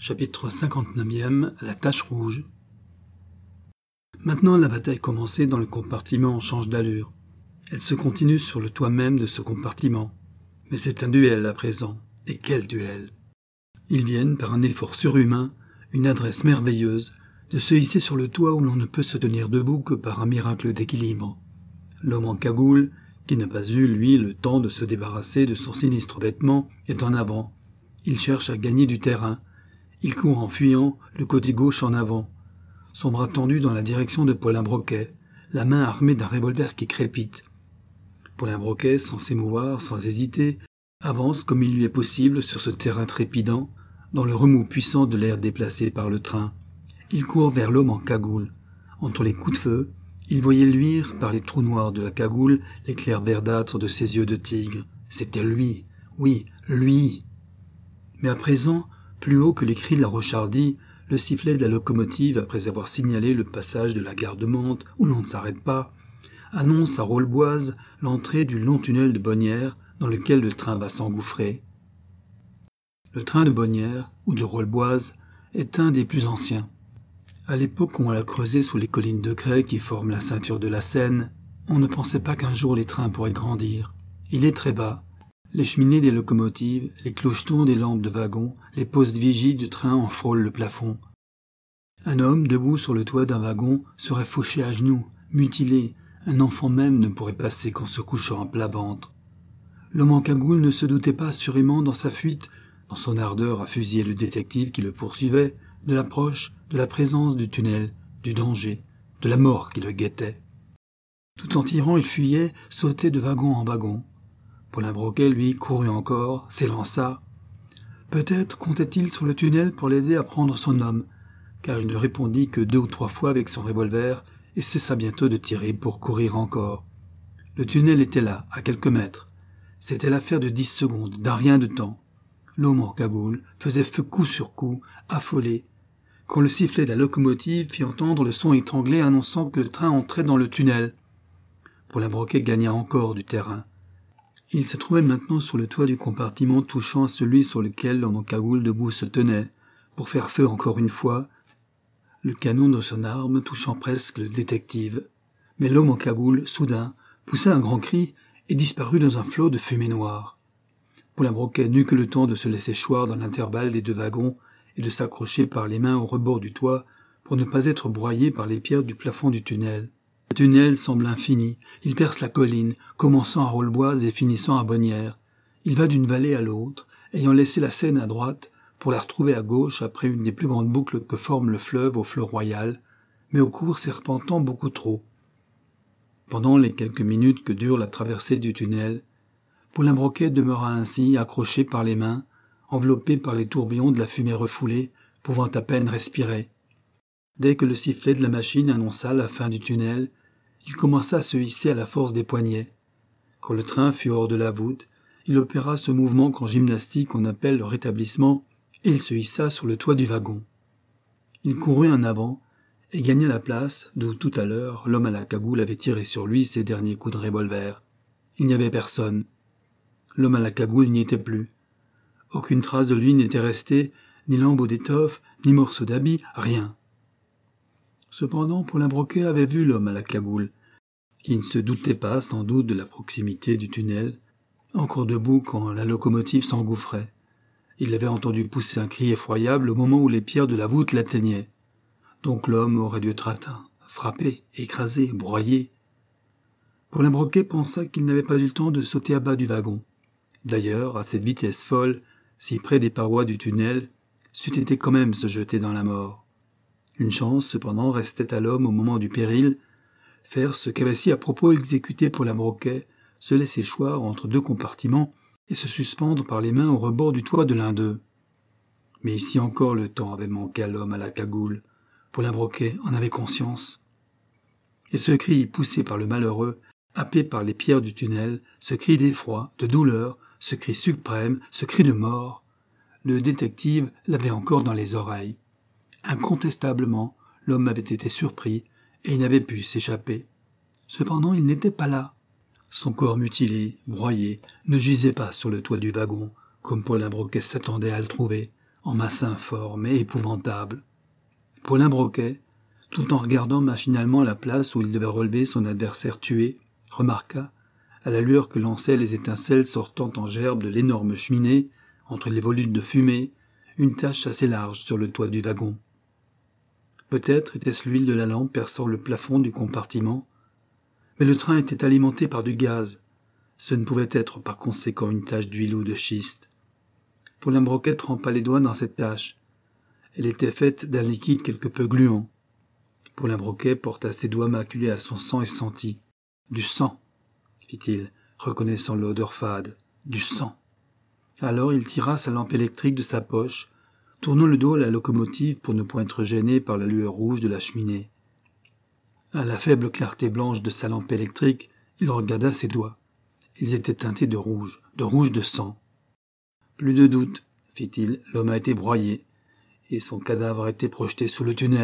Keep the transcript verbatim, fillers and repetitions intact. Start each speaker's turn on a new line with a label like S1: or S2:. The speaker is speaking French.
S1: Chapitre cinquante-neuvième. La tache rouge. Maintenant la bataille commencée dans le compartiment change d'allure. Elle se continue sur le toit même de ce compartiment. Mais c'est un duel à présent. Et quel duel! Ils viennent, par un effort surhumain, une adresse merveilleuse, de se hisser sur le toit où l'on ne peut se tenir debout que par un miracle d'équilibre. L'homme en cagoule, qui n'a pas eu, lui, le temps de se débarrasser de son sinistre vêtement, est en avant. Il cherche à gagner du terrain. Il court en fuyant, le côté gauche en avant, son bras tendu dans la direction de Paulin Broquet, la main armée d'un revolver qui crépite. Paulin Broquet, sans s'émouvoir, sans hésiter, avance comme il lui est possible sur ce terrain trépidant, dans le remous puissant de l'air déplacé par le train. Il court vers l'homme en cagoule. Entre les coups de feu, il voyait luire par les trous noirs de la cagoule l'éclair verdâtre de ses yeux de tigre. C'était lui, oui, lui. Mais à présent, plus haut que les cris de la Rochardie, le sifflet de la locomotive, après avoir signalé le passage de la gare de Mantes, où l'on ne s'arrête pas, annonce à Rolleboise l'entrée du long tunnel de Bonnières dans lequel le train va s'engouffrer. Le train de Bonnières, ou de Rolleboise, est un des plus anciens. À l'époque où on l'a creusé sous les collines de craie qui forment la ceinture de la Seine, on ne pensait pas qu'un jour les trains pourraient grandir. Il est très bas. Les cheminées des locomotives, les clochetons des lampes de wagon, les postes vigies du train en frôlent le plafond. Un homme, debout sur le toit d'un wagon, serait fauché à genoux, mutilé. Un enfant même ne pourrait passer qu'en se couchant à plat ventre. L'homme en cagoule ne se doutait pas assurément dans sa fuite, dans son ardeur à fusiller le détective qui le poursuivait, de l'approche, de la présence du tunnel, du danger, de la mort qui le guettait. Tout en tirant, il fuyait, sautait de wagon en wagon. Paulin Broquet, lui, courut encore, s'élança. Peut-être comptait-il sur le tunnel pour l'aider à prendre son homme, car il ne répondit que deux ou trois fois avec son revolver et cessa bientôt de tirer pour courir encore. Le tunnel était là, à quelques mètres. C'était l'affaire de dix secondes, d'un rien de temps. L'homme en cagoule faisait feu coup sur coup, affolé, quand le sifflet de la locomotive fit entendre le son étranglé annonçant que le train entrait dans le tunnel. Paulin Broquet gagna encore du terrain. Il se trouvait maintenant sur le toit du compartiment touchant à celui sur lequel l'homme en cagoule debout se tenait, pour faire feu encore une fois, le canon de son arme touchant presque le détective. Mais l'homme en cagoule, soudain, poussa un grand cri et disparut dans un flot de fumée noire. Paulin Broquet n'eut que le temps de se laisser choir dans l'intervalle des deux wagons et de s'accrocher par les mains au rebord du toit pour ne pas être broyé par les pierres du plafond du tunnel. Le tunnel semble infini, il perce la colline, commençant à Rolleboise et finissant à Bonnières. Il va d'une vallée à l'autre, ayant laissé la Seine à droite, pour la retrouver à gauche après une des plus grandes boucles que forme le fleuve au fleuve royal, mais au cours serpentant beaucoup trop. Pendant les quelques minutes que dure la traversée du tunnel, Paulin Broquet demeura ainsi, accroché par les mains, enveloppé par les tourbillons de la fumée refoulée, pouvant à peine respirer. Dès que le sifflet de la machine annonça la fin du tunnel, il commença à se hisser à la force des poignets. Quand le train fut hors de la voûte, il opéra ce mouvement qu'en gymnastique on appelle le rétablissement, et il se hissa sur le toit du wagon. Il courut en avant et gagna la place d'où tout à l'heure l'homme à la cagoule avait tiré sur lui ses derniers coups de revolver. Il n'y avait personne. L'homme à la cagoule n'y était plus. Aucune trace de lui n'était restée, ni lambeau d'étoffe, ni morceau d'habit, rien. Cependant, Paulin Broquet avait vu l'homme à la cagoule, qui ne se doutait pas sans doute de la proximité du tunnel, encore debout quand la locomotive s'engouffrait. Il l'avait entendu pousser un cri effroyable au moment où les pierres de la voûte l'atteignaient. Donc l'homme aurait dû être atteint, frappé, écrasé, broyé. Paulin Broquet pensa qu'il n'avait pas eu le temps de sauter à bas du wagon. D'ailleurs, à cette vitesse folle, si près des parois du tunnel, c'eût été quand même se jeter dans la mort. Une chance, cependant, restait à l'homme au moment du péril, faire ce qu'avait si à propos exécuté Paulin Broquet, se laisser choir entre deux compartiments et se suspendre par les mains au rebord du toit de l'un d'eux. Mais ici encore le temps avait manqué à l'homme à la cagoule. Paulin Broquet en avait conscience. Et ce cri poussé par le malheureux, happé par les pierres du tunnel, ce cri d'effroi, de douleur, ce cri suprême, ce cri de mort, le détective l'avait encore dans les oreilles. Incontestablement, l'homme avait été surpris et il n'avait pu s'échapper. Cependant, il n'était pas là. Son corps mutilé, broyé, ne gisait pas sur le toit du wagon, comme Paulin Broquet s'attendait à le trouver, en masse informe et épouvantable. Paulin Broquet, tout en regardant machinalement la place où il devait relever son adversaire tué, remarqua, à la lueur que lançaient les étincelles sortant en gerbe de l'énorme cheminée, entre les volutes de fumée, une tache assez large sur le toit du wagon. Peut-être était-ce l'huile de la lampe perçant le plafond du compartiment, mais le train était alimenté par du gaz. Ce ne pouvait être par conséquent une tache d'huile ou de schiste. Paulin Broquet trempa les doigts dans cette tache. Elle était faite d'un liquide quelque peu gluant. Paulin Broquet porta ses doigts maculés à son sang et sentit. « Du sang !» fit-il, reconnaissant l'odeur fade. « Du sang !» Alors il tira sa lampe électrique de sa poche, tournant le dos à la locomotive pour ne point être gêné par la lueur rouge de la cheminée. À la faible clarté blanche de sa lampe électrique, il regarda ses doigts. Ils étaient teintés de rouge, de rouge de sang. « Plus de doute, fit-il, l'homme a été broyé, et son cadavre a été projeté sous le tunnel. »